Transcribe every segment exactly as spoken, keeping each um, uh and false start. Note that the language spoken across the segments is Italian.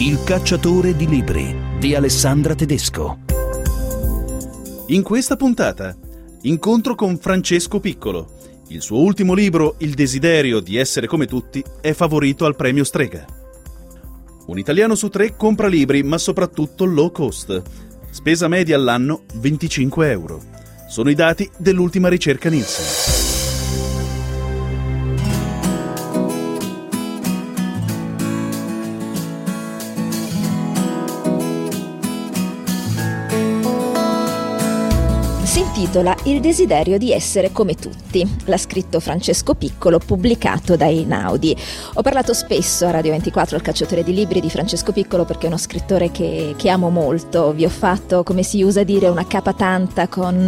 Il cacciatore di libri di Alessandra Tedesco. In questa puntata, incontro con Francesco Piccolo. Il suo ultimo libro, Il desiderio di essere come tutti, è favorito al premio Strega. Un italiano su tre compra libri, ma soprattutto low cost. Spesa media all'anno venticinque euro. Sono i dati dell'ultima ricerca Nielsen. Si intitola Il desiderio di essere come tutti. L'ha scritto Francesco Piccolo, pubblicato da Einaudi. Ho parlato spesso a Radio ventiquattro, al cacciatore di libri, di Francesco Piccolo perché è uno scrittore che, che amo molto. Vi ho fatto, come si usa dire, una capa tanta con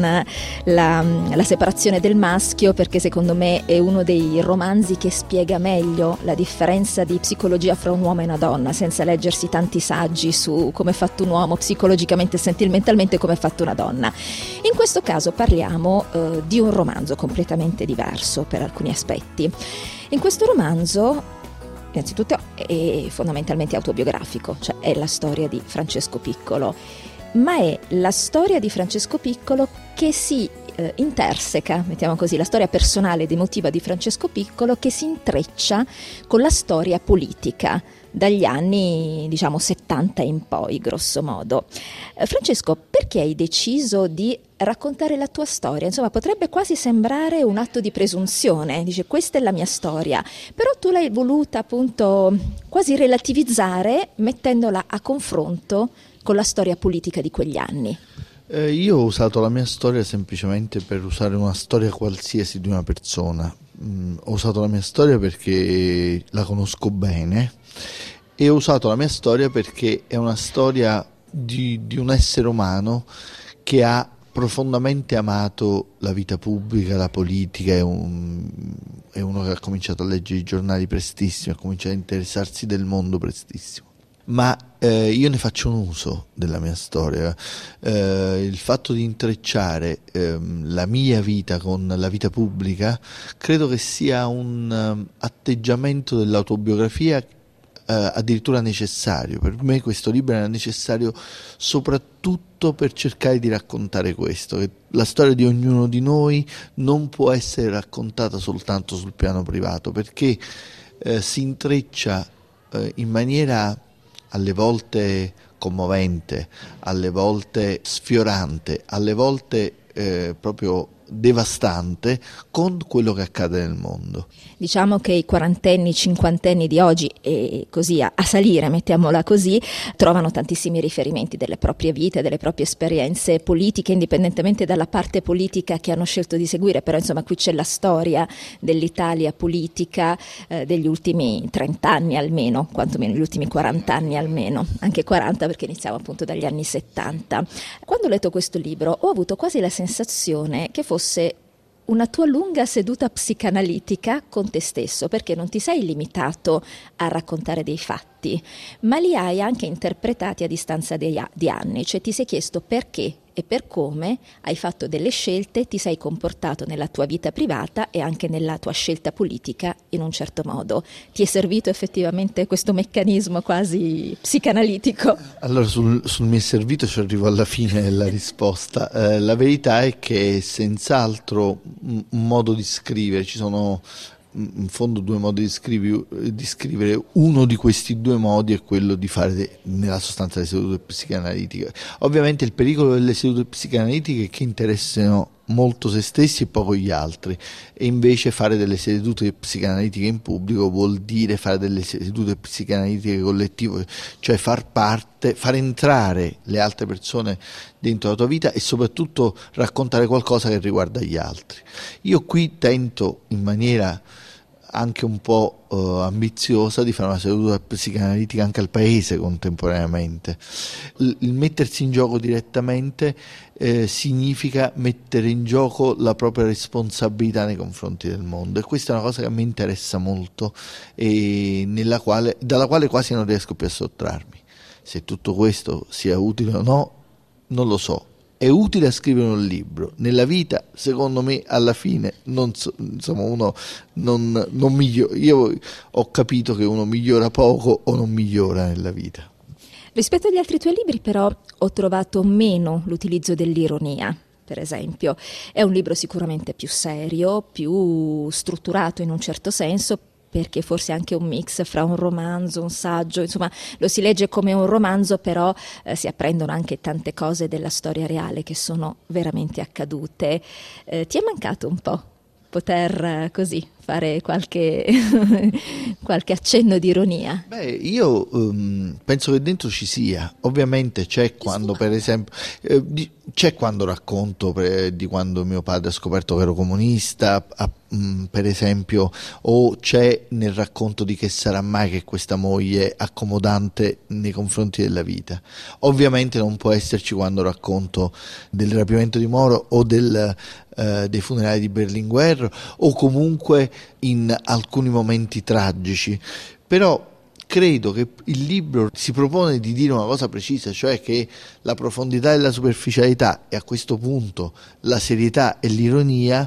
la, la separazione del maschio, perché secondo me è uno dei romanzi che spiega meglio la differenza di psicologia fra un uomo e una donna, senza leggersi tanti saggi su come è fatto un uomo psicologicamente e sentimentalmente, come è fatto una donna. In questo In questo caso parliamo eh, di un romanzo completamente diverso per alcuni aspetti. In questo romanzo, innanzitutto, è fondamentalmente autobiografico, cioè è la storia di Francesco Piccolo, ma è la storia di Francesco Piccolo che si eh, interseca, mettiamo così, la storia personale ed emotiva di Francesco Piccolo che si intreccia con la storia politica dagli anni, diciamo, settanta in poi, grosso modo. Eh, Francesco, perché hai deciso di raccontare la tua storia? Insomma, potrebbe quasi sembrare un atto di presunzione, dice questa è la mia storia, però tu l'hai voluta appunto quasi relativizzare mettendola a confronto con la storia politica di quegli anni. Eh, io ho usato la mia storia semplicemente per usare una storia qualsiasi di una persona. Mm, ho usato la mia storia perché la conosco bene e ho usato la mia storia perché è una storia di, di un essere umano che ha profondamente amato la vita pubblica, la politica. È, un, è uno che ha cominciato a leggere i giornali prestissimo, ha cominciato a interessarsi del mondo prestissimo. Ma eh, io ne faccio un uso della mia storia. Eh, il fatto di intrecciare eh, la mia vita con la vita pubblica credo che sia un um, atteggiamento dell'autobiografia eh, addirittura necessario. Per me questo libro era necessario soprattutto per cercare di raccontare questo, che la storia di ognuno di noi non può essere raccontata soltanto sul piano privato, perché eh, si intreccia eh, in maniera alle volte commovente, alle volte sfiorante, alle volte eh, proprio devastante con quello che accade nel mondo. Diciamo che i quarantenni, i cinquantenni di oggi, e così a, a salire, mettiamola così, trovano tantissimi riferimenti delle proprie vite, delle proprie esperienze politiche, indipendentemente dalla parte politica che hanno scelto di seguire, però insomma qui c'è la storia dell'Italia politica eh, degli ultimi trent'anni almeno, quantomeno gli ultimi quaranta anni almeno, anche quaranta perché iniziamo appunto dagli anni settanta. Quando ho letto questo libro ho avuto quasi la sensazione che fosse una tua lunga seduta psicanalitica con te stesso, perché non ti sei limitato a raccontare dei fatti, ma li hai anche interpretati a distanza di, di anni, cioè ti sei chiesto perché e per come hai fatto delle scelte, ti sei comportato nella tua vita privata e anche nella tua scelta politica in un certo modo. Ti è servito effettivamente questo meccanismo quasi psicanalitico? Allora sul, sul mi è servito ci arrivo alla fine della risposta. Eh, la verità è che è senz'altro un, un modo di scrivere, ci sono in fondo due modi di, scrivi, di scrivere. Uno di questi due modi è quello di fare de, nella sostanza le sedute psicanalitiche. Ovviamente il pericolo delle sedute psicanalitiche è che interessino molto se stessi e poco gli altri, e invece fare delle sedute psicanalitiche in pubblico vuol dire fare delle sedute psicanalitiche collettive, cioè far parte, far entrare le altre persone dentro la tua vita e soprattutto raccontare qualcosa che riguarda gli altri. Io qui tento in maniera anche un po' uh, ambiziosa di fare una seduta psicanalitica anche al paese contemporaneamente. Il, il mettersi in gioco direttamente eh, significa mettere in gioco la propria responsabilità nei confronti del mondo, e questa è una cosa che mi interessa molto e nella quale, dalla quale quasi non riesco più a sottrarmi. Se tutto questo sia utile o no, non lo so. È utile a scrivere un libro. Nella vita, secondo me, alla fine, non so, insomma, uno non, non migliora. Io ho capito che uno migliora poco o non migliora nella vita. Rispetto agli altri tuoi libri però ho trovato meno l'utilizzo dell'ironia. Per esempio, è un libro sicuramente più serio, più strutturato in un certo senso, perché forse è anche un mix fra un romanzo, un saggio, insomma lo si legge come un romanzo, però eh, si apprendono anche tante cose della storia reale che sono veramente accadute. Eh, ti è mancato un po' poter eh, così fare qualche, qualche accenno di ironia? Beh, io um, penso che dentro ci sia, ovviamente c'è quando per esempio, eh, di, c'è quando racconto per, di quando mio padre ha scoperto che ero comunista, a, um, per esempio, o c'è nel racconto di Che sarà mai che questa moglie accomodante nei confronti della vita. Ovviamente non può esserci quando racconto del rapimento di Moro o del, uh, dei funerali di Berlinguer, o comunque in alcuni momenti tragici, però credo che il libro si propone di dire una cosa precisa, cioè che la profondità e la superficialità, e a questo punto la serietà e l'ironia,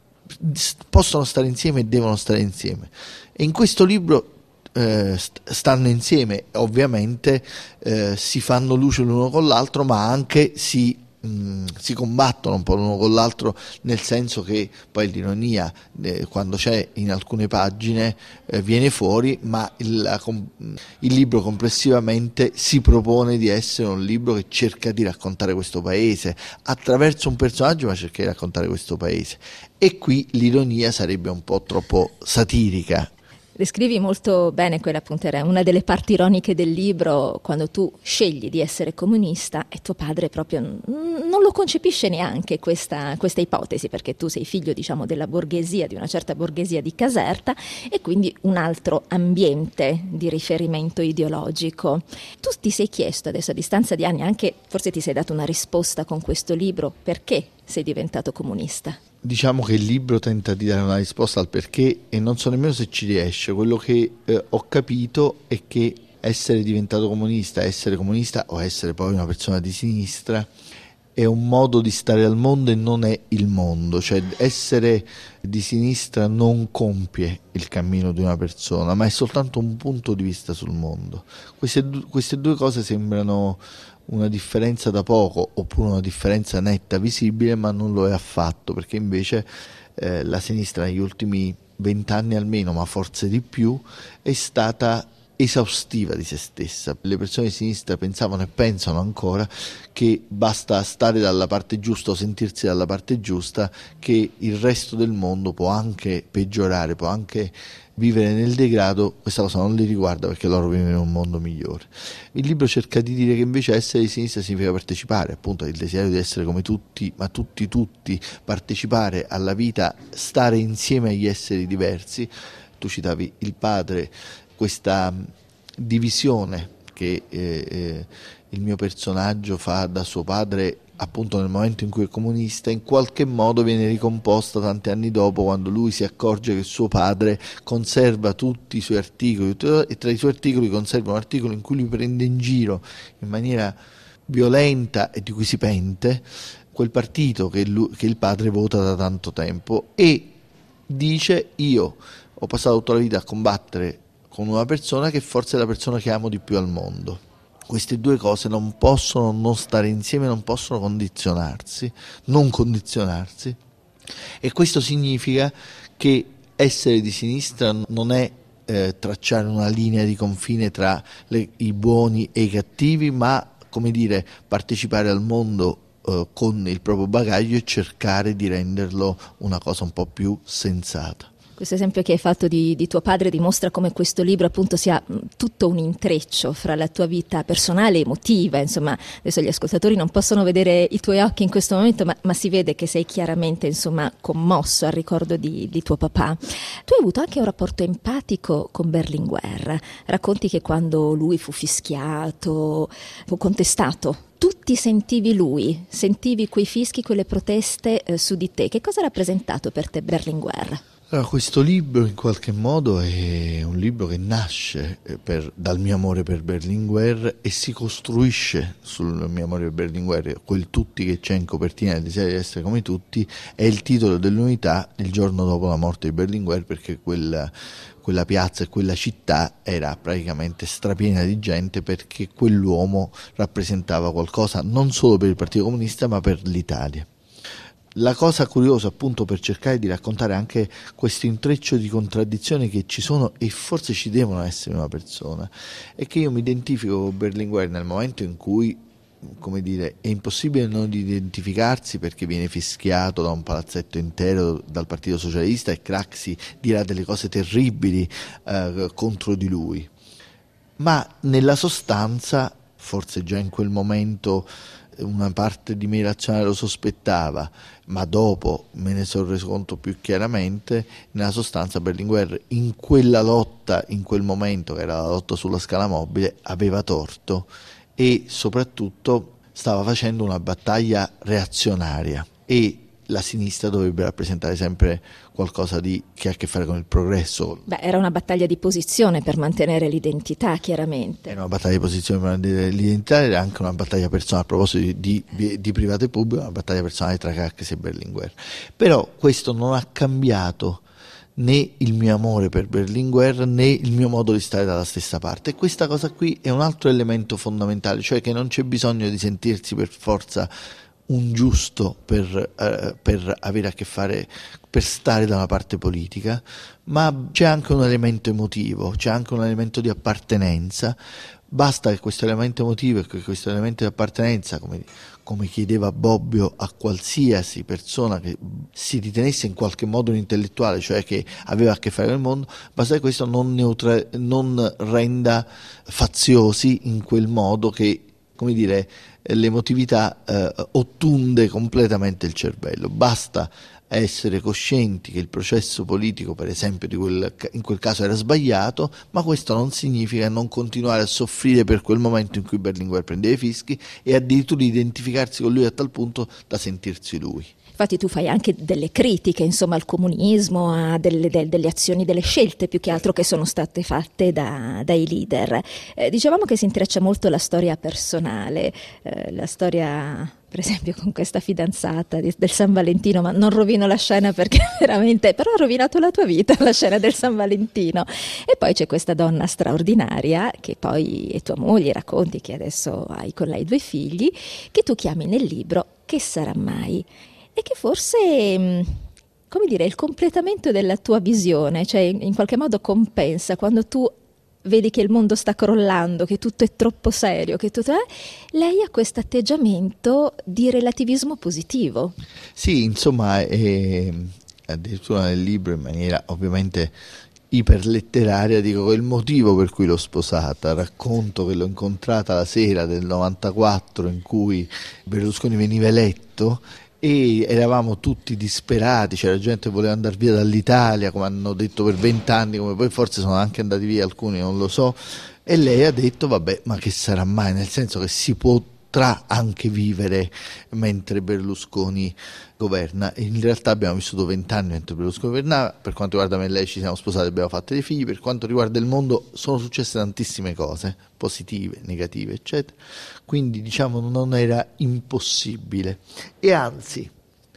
possono stare insieme e devono stare insieme, e in questo libro eh, stanno insieme. Ovviamente eh, si fanno luce l'uno con l'altro, ma anche si si combattono un po' l'uno con l'altro, nel senso che poi l'ironia eh, quando c'è in alcune pagine eh, viene fuori, ma il, la, il libro complessivamente si propone di essere un libro che cerca di raccontare questo paese attraverso un personaggio, ma cerca di raccontare questo paese, e qui l'ironia sarebbe un po' troppo satirica. Descrivi molto bene quella, appunto, era una delle parti ironiche del libro, quando tu scegli di essere comunista e tuo padre proprio non lo concepisce neanche questa, questa ipotesi, perché tu sei figlio, diciamo, della borghesia, di una certa borghesia di Caserta, e quindi un altro ambiente di riferimento ideologico. Tu ti sei chiesto adesso, a distanza di anni, anche forse ti sei dato una risposta con questo libro, perché sei diventato comunista? Diciamo che il libro tenta di dare una risposta al perché, e non so nemmeno se ci riesce. Quello che eh, ho capito è che essere diventato comunista, essere comunista o essere poi una persona di sinistra è un modo di stare al mondo e non è il mondo. Cioè, essere di sinistra non compie il cammino di una persona, ma è soltanto un punto di vista sul mondo. Queste, queste due cose sembrano una differenza da poco, oppure una differenza netta, visibile, ma non lo è affatto, perché invece eh, la sinistra negli ultimi vent'anni almeno, ma forse di più, è stata esaustiva di se stessa. Le persone di sinistra pensavano e pensano ancora che basta stare dalla parte giusta o sentirsi dalla parte giusta, che il resto del mondo può anche peggiorare, può anche vivere nel degrado. Questa cosa non li riguarda, perché loro vivono in un mondo migliore. Il libro cerca di dire che invece essere di sinistra significa partecipare, appunto, il desiderio di essere come tutti, ma tutti tutti, partecipare alla vita, stare insieme agli esseri diversi. Tu citavi il padre, questa divisione che eh, eh, il mio personaggio fa da suo padre, appunto nel momento in cui è comunista, in qualche modo viene ricomposta tanti anni dopo, quando lui si accorge che suo padre conserva tutti i suoi articoli, e tra i suoi articoli conserva un articolo in cui lui prende in giro in maniera violenta e di cui si pente quel partito che, lui, che il padre vota da tanto tempo, e dice: io ho passato tutta la vita a combattere con una persona che forse è la persona che amo di più al mondo. Queste due cose non possono non stare insieme, non possono condizionarsi, non condizionarsi, e questo significa che essere di sinistra non è eh, tracciare una linea di confine tra le, i buoni e i cattivi, ma, come dire, partecipare al mondo eh, con il proprio bagaglio e cercare di renderlo una cosa un po' più sensata. Questo esempio che hai fatto di, di tuo padre dimostra come questo libro appunto sia tutto un intreccio fra la tua vita personale e emotiva. Insomma, adesso gli ascoltatori non possono vedere i tuoi occhi in questo momento, ma, ma si vede che sei chiaramente, insomma, commosso al ricordo di, di tuo papà. Tu hai avuto anche un rapporto empatico con Berlinguer. Racconti che quando lui fu fischiato, fu contestato, tu ti sentivi lui, sentivi quei fischi, quelle proteste eh, su di te. Che cosa ha rappresentato per te Berlinguer? Allora, questo libro in qualche modo è un libro che nasce per, dal mio amore per Berlinguer e si costruisce sul mio amore per Berlinguer. Quel tutti che c'è in copertina, il desiderio di essere come tutti, è il titolo dell'unità il giorno dopo la morte di Berlinguer, perché quella, quella piazza e quella città era praticamente strapiena di gente, perché quell'uomo rappresentava qualcosa non solo per il Partito Comunista ma per l'Italia. La cosa curiosa, appunto, per cercare di raccontare anche questo intreccio di contraddizioni che ci sono e forse ci devono essere in una persona, è che io mi identifico con Berlinguer nel momento in cui, come dire, è impossibile non identificarsi, perché viene fischiato da un palazzetto intero dal Partito Socialista e Craxi dirà delle cose terribili eh, contro di lui. Ma nella sostanza, forse già in quel momento una parte di me razionale lo sospettava, ma dopo me ne sono reso conto più chiaramente. Nella sostanza Berlinguer in quella lotta, in quel momento che era la lotta sulla scala mobile, aveva torto e soprattutto stava facendo una battaglia reazionaria, e la sinistra dovrebbe rappresentare sempre qualcosa di, che ha a che fare con il progresso. Beh, era una battaglia di posizione per mantenere l'identità, chiaramente. Era una battaglia di posizione per mantenere l'identità, era anche una battaglia personale, a proposito di, di, di privato e pubblico, una battaglia personale tra Craxi e Berlinguer. Però questo non ha cambiato né il mio amore per Berlinguer né il mio modo di stare dalla stessa parte, e questa cosa qui è un altro elemento fondamentale, cioè che non c'è bisogno di sentirsi per forza un giusto per, eh, per avere a che fare, per stare da una parte politica, ma c'è anche un elemento emotivo, c'è anche un elemento di appartenenza. Basta che questo elemento emotivo e che questo elemento di appartenenza, come, come chiedeva Bobbio a qualsiasi persona che si ritenesse in qualche modo un intellettuale, cioè che aveva a che fare con il mondo, basta che questo non, neutra- non renda faziosi in quel modo che, come dire, l'emotività eh, ottunde completamente il cervello. Basta essere coscienti che il processo politico, per esempio, di quel, in quel caso era sbagliato, ma questo non significa non continuare a soffrire per quel momento in cui Berlinguer prendeva i fischi, e addirittura identificarsi con lui a tal punto da sentirsi lui. Infatti tu fai anche delle critiche, insomma, al comunismo, a delle, de, delle azioni, delle scelte più che altro che sono state fatte da, dai leader. Eh, dicevamo che si intreccia molto la storia personale, eh, la storia per esempio con questa fidanzata di, del San Valentino, ma non rovino la scena perché veramente, però ha rovinato la tua vita, la scena del San Valentino. E poi c'è questa donna straordinaria che poi è tua moglie, racconti che adesso hai con lei due figli, che tu chiami nel libro Che sarà mai? E che forse, come dire, è il completamento della tua visione, cioè in qualche modo compensa quando tu vedi che il mondo sta crollando, che tutto è troppo serio, che tutto è... Lei ha questo atteggiamento di relativismo positivo. Sì, insomma, è, addirittura nel libro, in maniera ovviamente iperletteraria, dico il motivo per cui l'ho sposata. Racconto che l'ho incontrata la sera del novantaquattro in cui Berlusconi veniva eletto, e eravamo tutti disperati, c'era gente che voleva andare via dall'Italia, come hanno detto per vent'anni, come poi forse sono anche andati via alcuni, non lo so, e lei ha detto vabbè, ma che sarà mai, nel senso che si potrà anche vivere mentre Berlusconi governa. E in realtà abbiamo vissuto vent'anni mentre Berlusconi governava. Per quanto riguarda me e lei ci siamo sposati, abbiamo fatto dei figli. Per quanto riguarda il mondo sono successe tantissime cose, positive, negative, eccetera. Quindi diciamo non era impossibile, e anzi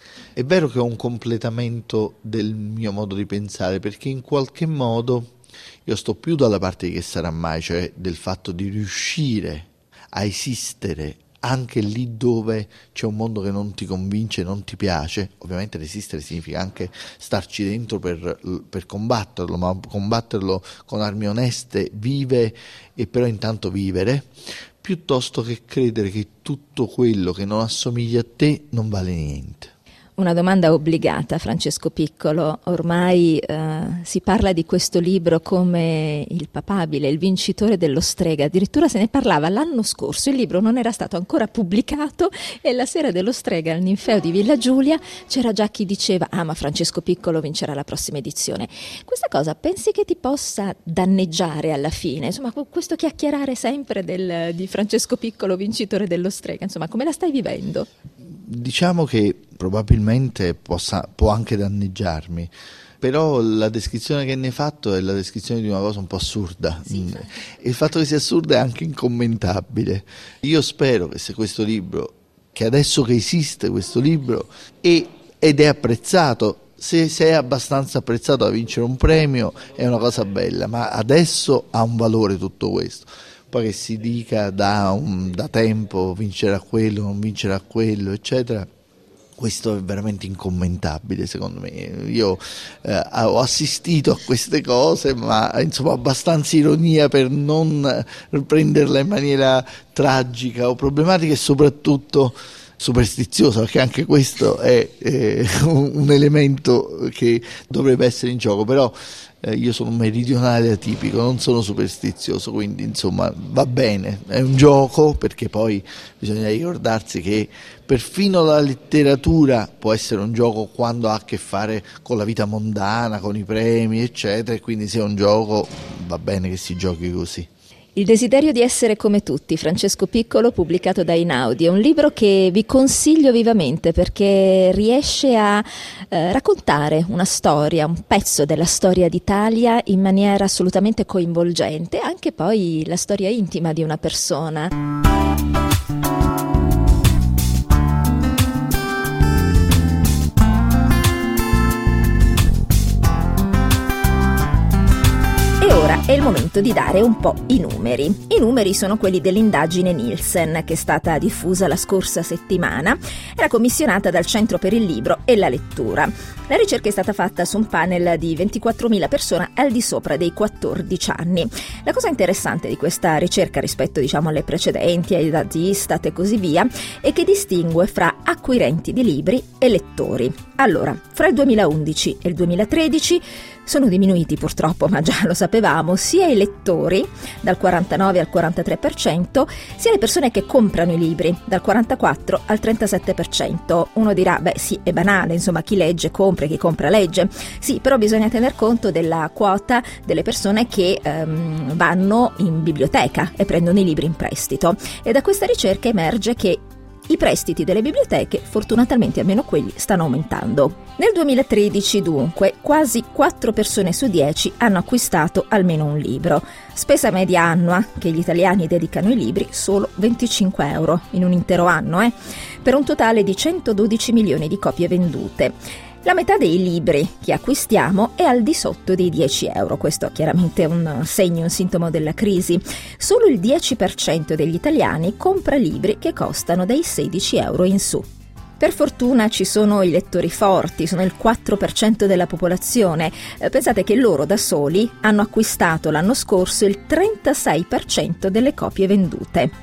è vero che ho un completamento del mio modo di pensare, perché in qualche modo io sto più dalla parte di Che sarà mai, cioè del fatto di riuscire a esistere anche lì dove c'è un mondo che non ti convince, non ti piace. Ovviamente resistere significa anche starci dentro per, per combatterlo, ma combatterlo con armi oneste, vive, e però intanto vivere, piuttosto che credere che tutto quello che non assomiglia a te non vale niente. Una domanda obbligata, Francesco Piccolo. Ormai eh, si parla di questo libro come il papabile, il vincitore dello Strega. Addirittura se ne parlava l'anno scorso, il libro non era stato ancora pubblicato e la sera dello Strega al Ninfeo di Villa Giulia c'era già chi diceva ah ma Francesco Piccolo vincerà la prossima edizione. Questa cosa pensi che ti possa danneggiare alla fine? Insomma, questo chiacchierare sempre del, di Francesco Piccolo vincitore dello Strega, insomma, come la stai vivendo? Diciamo che probabilmente possa, può anche danneggiarmi, Però la descrizione che ne hai fatto è la descrizione di una cosa un po' assurda. Sì, sì. E il fatto che sia assurda è anche incommentabile. Io spero che se questo libro, che adesso che esiste questo libro è, ed è apprezzato, se, se è abbastanza apprezzato da vincere un premio è una cosa bella, ma adesso ha un valore tutto questo. Poi che si dica da, un, da tempo vincerà quello, non vincerà quello, eccetera, questo è veramente incommentabile secondo me. Io eh, ho assistito a queste cose, ma insomma abbastanza ironia per non prenderla in maniera tragica o problematica e soprattutto superstiziosa, perché anche questo è eh, un, un elemento che dovrebbe essere in gioco, però eh, io sono un meridionale atipico, non sono superstizioso, quindi insomma va bene, è un gioco, perché poi bisogna ricordarsi che perfino la letteratura può essere un gioco quando ha a che fare con la vita mondana, con i premi eccetera, e quindi se è un gioco va bene che si giochi così. Il desiderio di essere come tutti, Francesco Piccolo, pubblicato da Einaudi, è un libro che vi consiglio vivamente perché riesce a eh, raccontare una storia, un pezzo della storia d'Italia in maniera assolutamente coinvolgente, anche poi la storia intima di una persona. Ora è il momento di dare un po' i numeri. I numeri sono quelli dell'indagine Nielsen, che è stata diffusa la scorsa settimana. Era commissionata dal Centro per il Libro e la Lettura. La ricerca è stata fatta su un panel di ventiquattromila persone al di sopra dei quattordici anni. La cosa interessante di questa ricerca rispetto, diciamo, alle precedenti, ai dati Istat e così via, è che distingue fra acquirenti di libri e lettori. Allora, fra il duemilaundici e il duemilatredici sono diminuiti purtroppo, ma già lo sapevamo, sia i lettori, dal quarantanove al quarantatré per cento, sia le persone che comprano i libri, dal quarantaquattro al trentasette per cento. Uno dirà, beh sì, è banale, insomma, chi legge compra, chi compra legge. Sì, però bisogna tener conto della quota delle persone che ehm, vanno in biblioteca e prendono i libri in prestito. E da questa ricerca emerge che i prestiti delle biblioteche, fortunatamente almeno quelli, stanno aumentando. Nel duemilatredici, dunque, quasi quattro persone su dieci hanno acquistato almeno un libro. Spesa media annua che gli italiani dedicano ai libri, solo venticinque euro in un intero anno, eh? per un totale di centododici milioni di copie vendute. La metà dei libri che acquistiamo è al di sotto dei dieci euro, questo è chiaramente un segno, un sintomo della crisi. Solo il dieci per cento degli italiani compra libri che costano dai sedici euro in su. Per fortuna ci sono i lettori forti, sono il quattro per cento della popolazione. Eh, pensate che loro da soli hanno acquistato l'anno scorso il trentasei per cento delle copie vendute.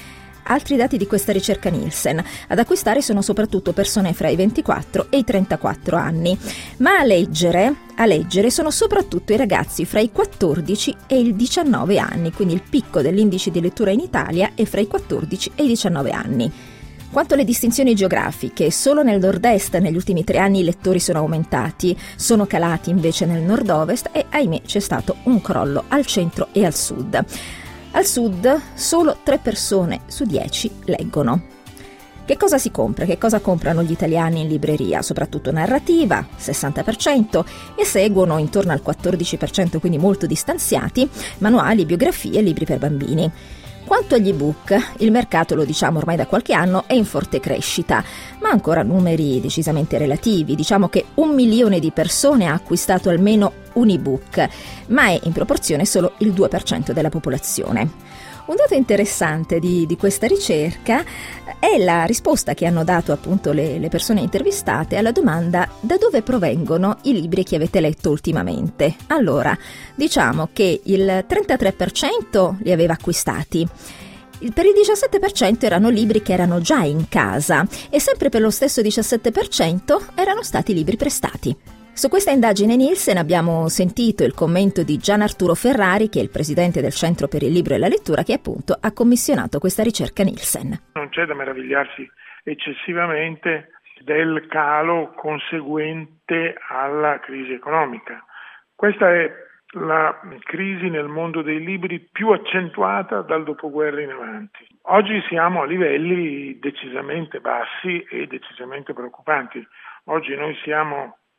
Altri dati di questa ricerca Nielsen: ad acquistare sono soprattutto persone fra i ventiquattro e i trentaquattro anni, ma a leggere, a leggere sono soprattutto i ragazzi fra i quattordici e i diciannove anni, quindi il picco dell'indice di lettura in Italia è fra i quattordici e i diciannove anni. Quanto alle distinzioni geografiche, solo nel nord-est negli ultimi tre anni i lettori sono aumentati, sono calati invece nel nord-ovest e, ahimè, c'è stato un crollo al centro e al sud. Al sud solo tre persone su dieci leggono. Che cosa si compra? Che cosa comprano gli italiani in libreria? Soprattutto narrativa, sessanta per cento, e seguono intorno al quattordici per cento, quindi molto distanziati, manuali, biografie e libri per bambini. Quanto agli ebook, il mercato, lo diciamo ormai da qualche anno, è in forte crescita, ma ancora numeri decisamente relativi. Diciamo che un milione di persone ha acquistato almeno un ebook, ma è in proporzione solo il due per cento della popolazione. Un dato interessante di, di questa ricerca è la risposta che hanno dato appunto le, le persone intervistate alla domanda: da dove provengono i libri che avete letto ultimamente? Allora, diciamo che il trentatré per cento li aveva acquistati. Per il diciassette per cento erano libri che erano già in casa e sempre per lo stesso diciassette per cento erano stati libri prestati. Su questa indagine Nielsen abbiamo sentito il commento di Gian Arturo Ferrari, che è il presidente del Centro per il Libro e la Lettura, che appunto ha commissionato questa ricerca Nielsen. Non c'è da meravigliarsi eccessivamente del calo conseguente alla crisi economica. Questa è la crisi nel mondo dei libri più accentuata dal dopoguerra in avanti. Oggi siamo a livelli decisamente bassi e decisamente preoccupanti. Oggi noi siamo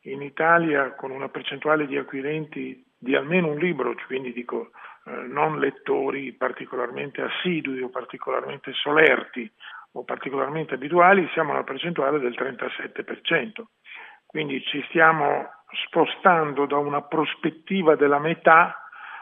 in Italia con una percentuale di acquirenti di almeno un libro, quindi dico eh, non lettori particolarmente assidui o particolarmente solerti o particolarmente abituali, siamo alla percentuale del trentasette per cento. Quindi ci stiamo spostando da una prospettiva della metà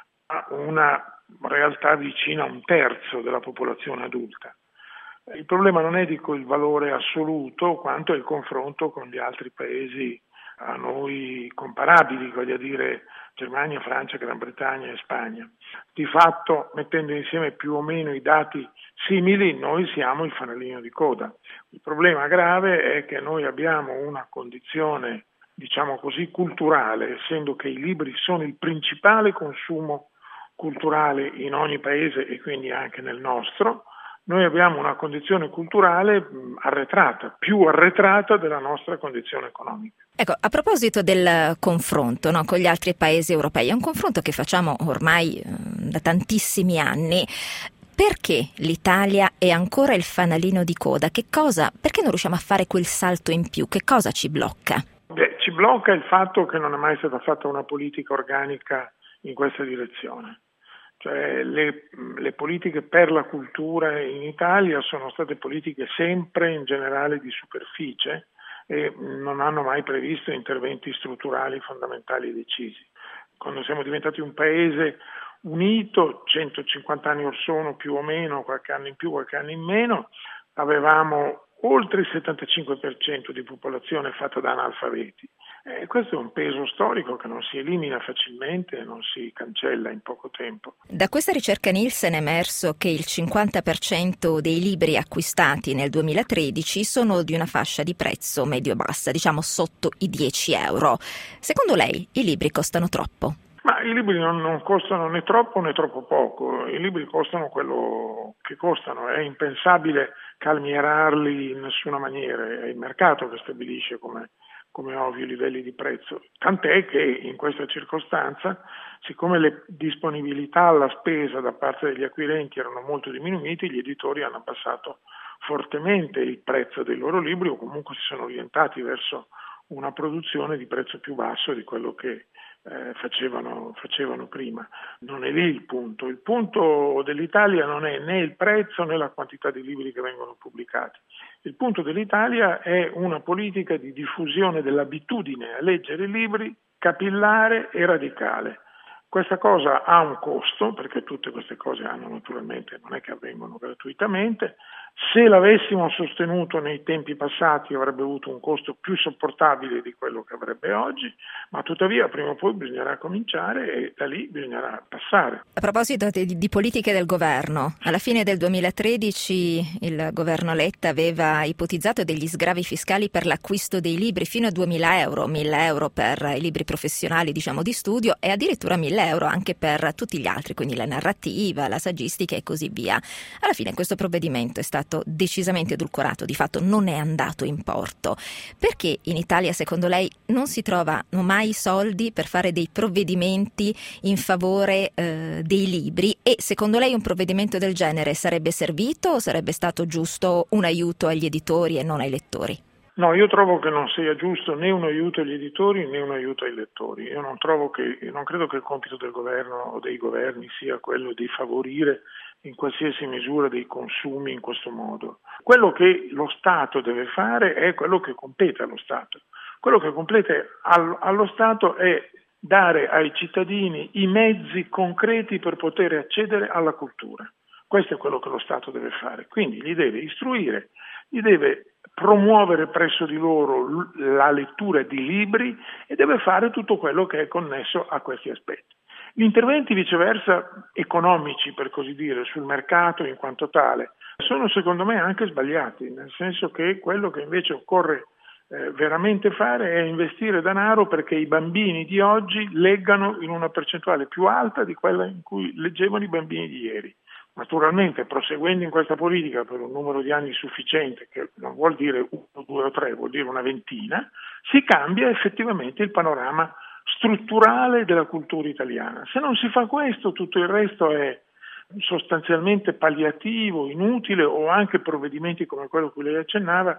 a una realtà vicina a un terzo della popolazione adulta. Il problema non è dico il valore assoluto quanto il confronto con gli altri paesi a noi comparabili, voglio dire Germania, Francia, Gran Bretagna e Spagna. Di fatto, mettendo insieme più o meno i dati simili, noi siamo il fanalino di coda. Il problema grave è che noi abbiamo una condizione, diciamo così, culturale, essendo che i libri sono il principale consumo culturale in ogni paese e quindi anche nel nostro. Noi abbiamo una condizione culturale arretrata, più arretrata della nostra condizione economica. Ecco, a proposito del confronto, no, con gli altri paesi europei, è un confronto che facciamo ormai eh, da tantissimi anni. Perché l'Italia è ancora il fanalino di coda? Che cosa, perché non riusciamo a fare quel salto in più? Che cosa ci blocca? Beh, ci blocca il fatto che non è mai stata fatta una politica organica in questa direzione. Cioè, le, le politiche per la cultura in Italia sono state politiche sempre in generale di superficie e non hanno mai previsto interventi strutturali fondamentali e decisi. Quando siamo diventati un paese unito, centocinquanta anni or sono più o meno, qualche anno in più, qualche anno in meno, avevamo oltre il settantacinque per cento di popolazione fatta da analfabeti. E questo è un peso storico che non si elimina facilmente e non si cancella in poco tempo. Da questa ricerca Nielsen è emerso che il cinquanta per cento dei libri acquistati nel duemilatredici sono di una fascia di prezzo medio-bassa, diciamo sotto i dieci euro. Secondo lei i libri costano troppo? Ma i libri non, non costano né troppo né troppo poco, i libri costano quello che costano, è impensabile calmierarli in nessuna maniera, è il mercato che stabilisce come, come ovvio i livelli di prezzo, tant'è che in questa circostanza, siccome le disponibilità alla spesa da parte degli acquirenti erano molto diminuiti, gli editori hanno abbassato fortemente il prezzo dei loro libri o comunque si sono orientati verso una produzione di prezzo più basso di quello che Eh, facevano, facevano prima. Non è lì il punto. Il punto dell'Italia non è né il prezzo né la quantità di libri che vengono pubblicati. Il punto dell'Italia è una politica di diffusione dell'abitudine a leggere libri capillare e radicale. Questa cosa ha un costo, perché tutte queste cose hanno naturalmente, non è che avvengono gratuitamente. Se l'avessimo sostenuto nei tempi passati avrebbe avuto un costo più sopportabile di quello che avrebbe oggi, ma tuttavia prima o poi bisognerà cominciare e da lì bisognerà passare. A proposito di, di politiche del governo, alla fine del duemilatredici il governo Letta aveva ipotizzato degli sgravi fiscali per l'acquisto dei libri fino a duemila euro, mille euro per i libri professionali, diciamo di studio, e addirittura mille euro anche per tutti gli altri, quindi la narrativa, la saggistica e così via. Alla fine questo provvedimento è stato decisamente edulcorato, di fatto non è andato in porto. Perché in Italia, secondo lei, non si trovano mai soldi per fare dei provvedimenti in favore eh, dei libri? E secondo lei un provvedimento del genere sarebbe servito o sarebbe stato giusto un aiuto agli editori e non ai lettori? No, io trovo che non sia giusto né un aiuto agli editori né un aiuto ai lettori. Io non trovo che, io non credo che il compito del governo o dei governi sia quello di favorire in qualsiasi misura dei consumi in questo modo. Quello che lo Stato deve fare è quello che compete allo Stato. Quello che compete al, allo Stato è dare ai cittadini i mezzi concreti per poter accedere alla cultura. Questo è quello che lo Stato deve fare. Quindi gli deve istruire, gli deve promuovere presso di loro la lettura di libri e deve fare tutto quello che è connesso a questi aspetti. Gli interventi viceversa economici, per così dire, sul mercato in quanto tale, sono secondo me anche sbagliati, nel senso che quello che invece occorre eh, veramente fare è investire denaro perché i bambini di oggi leggano in una percentuale più alta di quella in cui leggevano i bambini di ieri. Naturalmente, proseguendo in questa politica per un numero di anni sufficiente, che non vuol dire uno, due o tre, vuol dire una ventina, si cambia effettivamente il panorama strutturale della cultura italiana. Se non si fa questo, tutto il resto è sostanzialmente palliativo, inutile, o anche provvedimenti come quello a cui lei accennava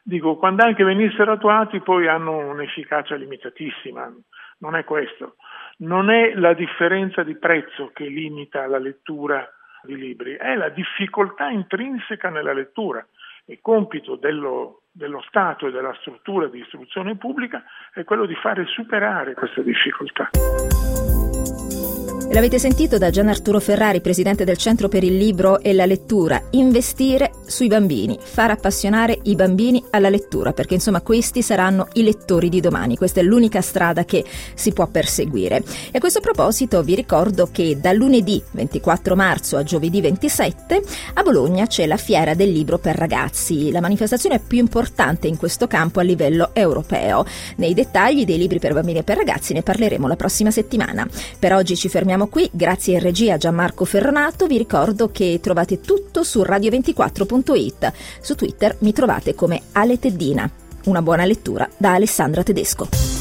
Dico, quando anche venissero attuati poi hanno un'efficacia limitatissima. Non è questo. Non è la differenza di prezzo che limita la lettura di libri, è la difficoltà intrinseca nella lettura. Il compito dello, dello Stato e della struttura di istruzione pubblica è quello di fare superare questa difficoltà. L'avete sentito da Gian Arturo Ferrari, presidente del Centro per il Libro e la Lettura: investire sui bambini, far appassionare i bambini alla lettura, perché insomma questi saranno i lettori di domani. Questa è l'unica strada che si può perseguire. E a questo proposito vi ricordo che da lunedì ventiquattro marzo a giovedì ventisette a Bologna c'è la Fiera del Libro per Ragazzi, la manifestazione più importante in questo campo a livello europeo. Nei dettagli dei libri per bambini e per ragazzi ne parleremo la prossima settimana. Per oggi ci fermiamo qui, grazie in regia a Gianmarco Ferronato. Vi ricordo che trovate tutto su radio ventiquattro punto it. Su Twitter mi trovate come Ale Teddina. Una buona lettura da Alessandra Tedesco.